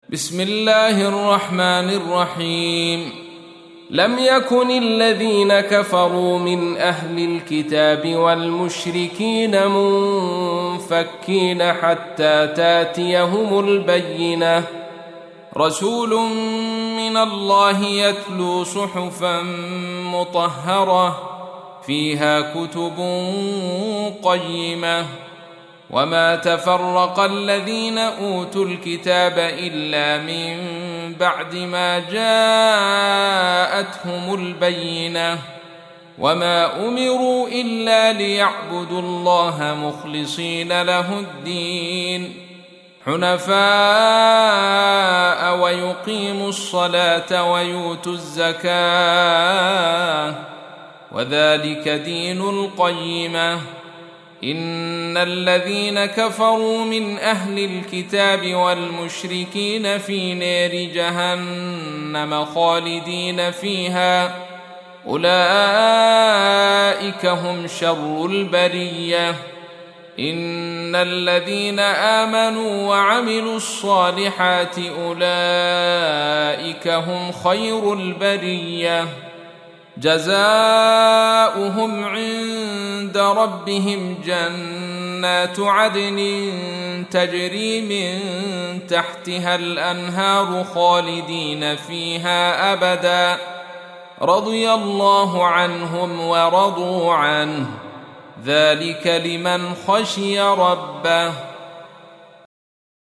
بسم الله الرحمن الرحيم. لم يكن الذين كفروا من أهل الكتاب والمشركين منفكين حتى تاتيهم البينة، رسول من الله يتلو صحفا مطهرة فيها كتب قيمة. وما تفرق الذين أوتوا الكتاب إلا من بعد ما جاءتهم البينة، وما أمروا إلا ليعبدوا الله مخلصين له الدين حنفاء ويقيموا الصلاة ويؤتوا الزكاة، وذلك دين القيمة. إن الذين كفروا من أهل الكتاب والمشركين في نار جهنم خالدين فيها، أولئك هم شر البرية. إن الذين آمنوا وعملوا الصالحات أولئك هم خير البرية، جزاؤهم عند ربهم جنات عدن تجري من تحتها الأنهار خالدين فيها أبدا، رضي الله عنهم ورضوا عنه، ذلك لمن خشي ربه.